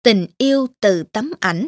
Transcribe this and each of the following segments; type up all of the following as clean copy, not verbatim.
Tình yêu từ tấm ảnh.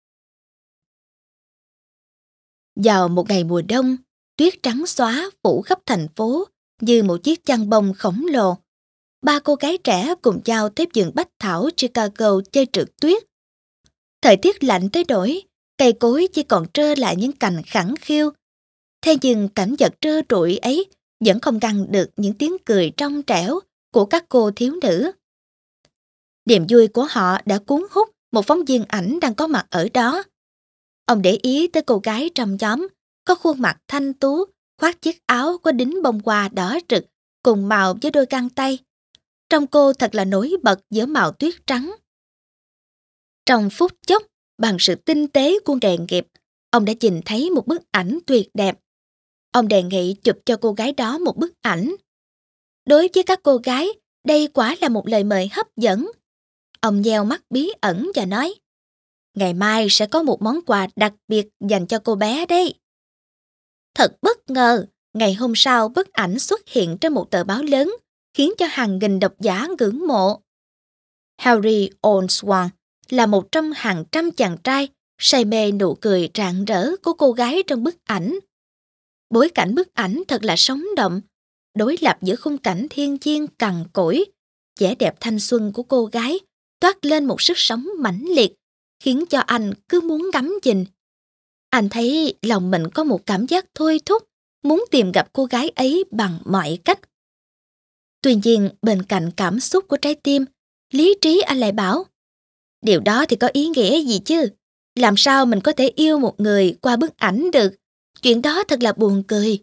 Vào một ngày mùa đông, tuyết trắng xóa phủ khắp thành phố như một chiếc chăn bông khổng lồ. Ba cô gái trẻ cùng nhau tới vườn bách thảo Chicago chơi trượt tuyết. Thời tiết lạnh tới nỗi cây cối chỉ còn trơ lại những cành khẳng khiu. Thế nhưng cảnh vật trơ trụi ấy vẫn không ngăn được những tiếng cười trong trẻo của các cô thiếu nữ. Niềm vui của họ đã cuốn hút một phóng viên ảnh đang có mặt ở đó. Ông để ý tới cô gái trong nhóm, có khuôn mặt thanh tú, khoác chiếc áo có đính bông hoa đỏ rực, cùng màu với đôi găng tay. Trông cô thật là nổi bật giữa màu tuyết trắng. Trong phút chốc, bằng sự tinh tế của nghề nghiệp, ông đã nhìn thấy một bức ảnh tuyệt đẹp. Ông đề nghị chụp cho cô gái đó một bức ảnh. Đối với các cô gái, đây quả là một lời mời hấp dẫn. Ông nheo mắt bí ẩn và nói, ngày mai sẽ có một món quà đặc biệt dành cho cô bé đấy. Thật bất ngờ, ngày hôm sau bức ảnh xuất hiện trên một tờ báo lớn, khiến cho hàng nghìn độc giả ngưỡng mộ. Harry Oswald là một trong hàng trăm chàng trai say mê nụ cười rạng rỡ của cô gái trong bức ảnh. Bối cảnh bức ảnh thật là sống động, đối lập giữa khung cảnh thiên nhiên cằn cỗi, vẻ đẹp thanh xuân của cô gái toát lên một sức sống mãnh liệt, khiến cho anh cứ muốn ngắm nhìn. Anh thấy lòng mình có một cảm giác thôi thúc, muốn tìm gặp cô gái ấy bằng mọi cách. Tuy nhiên, bên cạnh cảm xúc của trái tim, lý trí anh lại bảo, điều đó thì có ý nghĩa gì chứ? Làm sao mình có thể yêu một người qua bức ảnh được? Chuyện đó thật là buồn cười.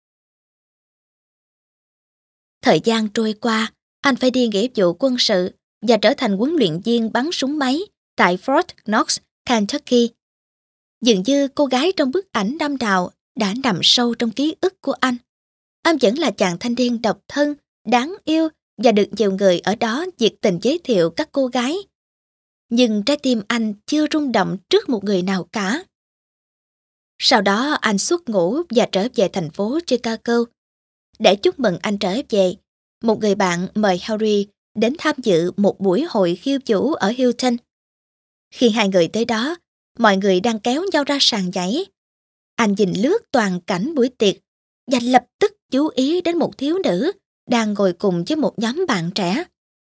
Thời gian trôi qua, anh phải đi nghĩa vụ quân sự và trở thành huấn luyện viên bắn súng máy tại Fort Knox, Kentucky. Dường như cô gái trong bức ảnh năm nào đã nằm sâu trong ký ức của anh. Anh vẫn là chàng thanh niên độc thân, đáng yêu và được nhiều người ở đó nhiệt tình giới thiệu các cô gái. Nhưng trái tim anh chưa rung động trước một người nào cả. Sau đó anh xuất ngũ và trở về thành phố Chicago. Để chúc mừng anh trở về, một người bạn mời Harry đến tham dự một buổi hội khiêu vũ ở Hilton. Khi hai người tới đó, mọi người đang kéo nhau ra sàn nhảy. Anh nhìn lướt toàn cảnh buổi tiệc và lập tức chú ý đến một thiếu nữ đang ngồi cùng với một nhóm bạn trẻ.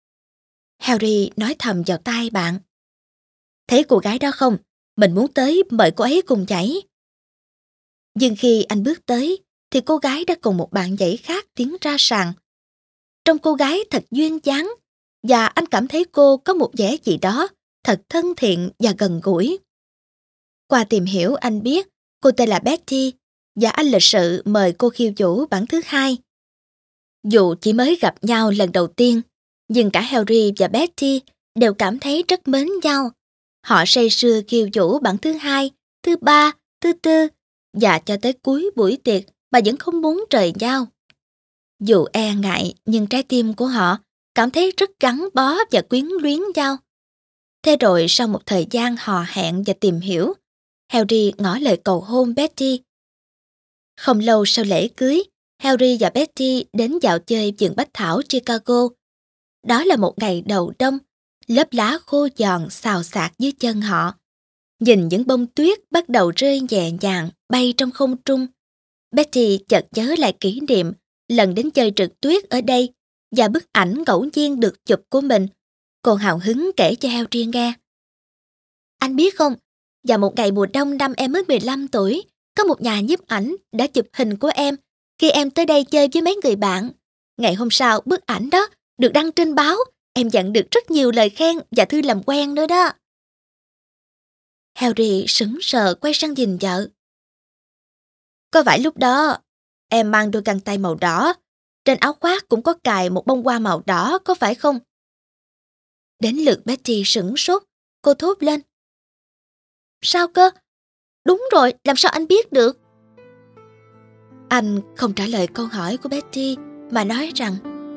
Harry nói thầm vào tai bạn, thấy cô gái đó không? Mình muốn tới mời cô ấy cùng nhảy. Nhưng khi anh bước tới, thì cô gái đã cùng một bạn nhảy khác tiến ra sàn. Trông cô gái thật duyên dáng, và anh cảm thấy cô có một vẻ gì đó thật thân thiện và gần gũi. Qua tìm hiểu anh biết cô tên là Betty, và anh lịch sự mời cô khiêu vũ bản thứ hai. Dù chỉ mới gặp nhau lần đầu tiên, nhưng cả Harry và Betty đều cảm thấy rất mến nhau. Họ say sưa khiêu vũ bản thứ hai, thứ ba, thứ tư, và cho tới cuối buổi tiệc mà vẫn không muốn rời nhau. Dù e ngại, nhưng trái tim của họ cảm thấy rất gắn bó và quyến luyến nhau. Thế rồi sau một thời gian hò hẹn và tìm hiểu, Harry ngỏ lời cầu hôn Betty. Không lâu sau lễ cưới, Harry và Betty đến dạo chơi vườn bách thảo Chicago. Đó là một ngày đầu đông, lớp lá khô giòn xào xạc dưới chân họ. Nhìn những bông tuyết bắt đầu rơi nhẹ nhàng bay trong không trung, Betty chợt nhớ lại kỷ niệm lần đến chơi trượt tuyết ở đây và bức ảnh ngẫu nhiên được chụp của mình. Cô hào hứng kể cho Harry nghe. Anh biết không, vào một ngày mùa đông năm em mới 15 tuổi, có một nhà nhiếp ảnh đã chụp hình của em khi em tới đây chơi với mấy người bạn. Ngày hôm sau, bức ảnh đó được đăng trên báo, em nhận được rất nhiều lời khen và thư làm quen nữa đó. Harry sững sờ quay sang nhìn vợ. Có phải lúc đó em mang đôi găng tay màu đỏ, trên áo khoác cũng có cài một bông hoa màu đỏ, có phải không? Đến lượt Betty sửng sốt, cô thốt lên. Sao cơ? Đúng rồi, làm sao anh biết được? Anh không trả lời câu hỏi của Betty mà nói rằng,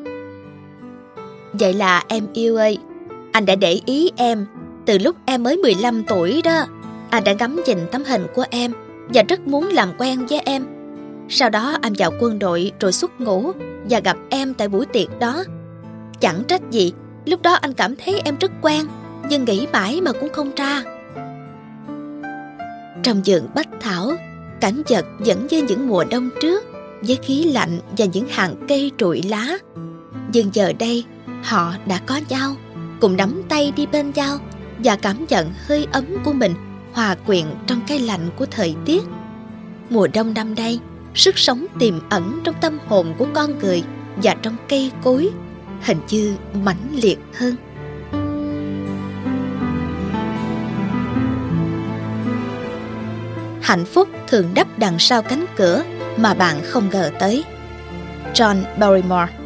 vậy là em yêu ơi, anh đã để ý em từ lúc em mới 15 tuổi đó. Anh đã ngắm nhìn tấm hình của em và rất muốn làm quen với em. Sau đó anh vào quân đội rồi xuất ngũ và gặp em tại buổi tiệc đó. Chẳng trách gì, lúc đó anh cảm thấy em rất quen. nhưng nghĩ mãi mà cũng không ra. Trong vườn bách thảo, cảnh vật vẫn như những mùa đông trước, với khí lạnh và những hàng cây trụi lá. Nhưng giờ đây, họ đã có nhau, cùng nắm tay đi bên nhau và cảm nhận hơi ấm của mình hòa quyện trong cái lạnh của thời tiết. Mùa đông năm nay, sức sống tiềm ẩn trong tâm hồn của con người và trong cây cối hình như mãnh liệt hơn. Hạnh phúc thường đắp đằng sau cánh cửa mà bạn không ngờ tới. John Barrymore.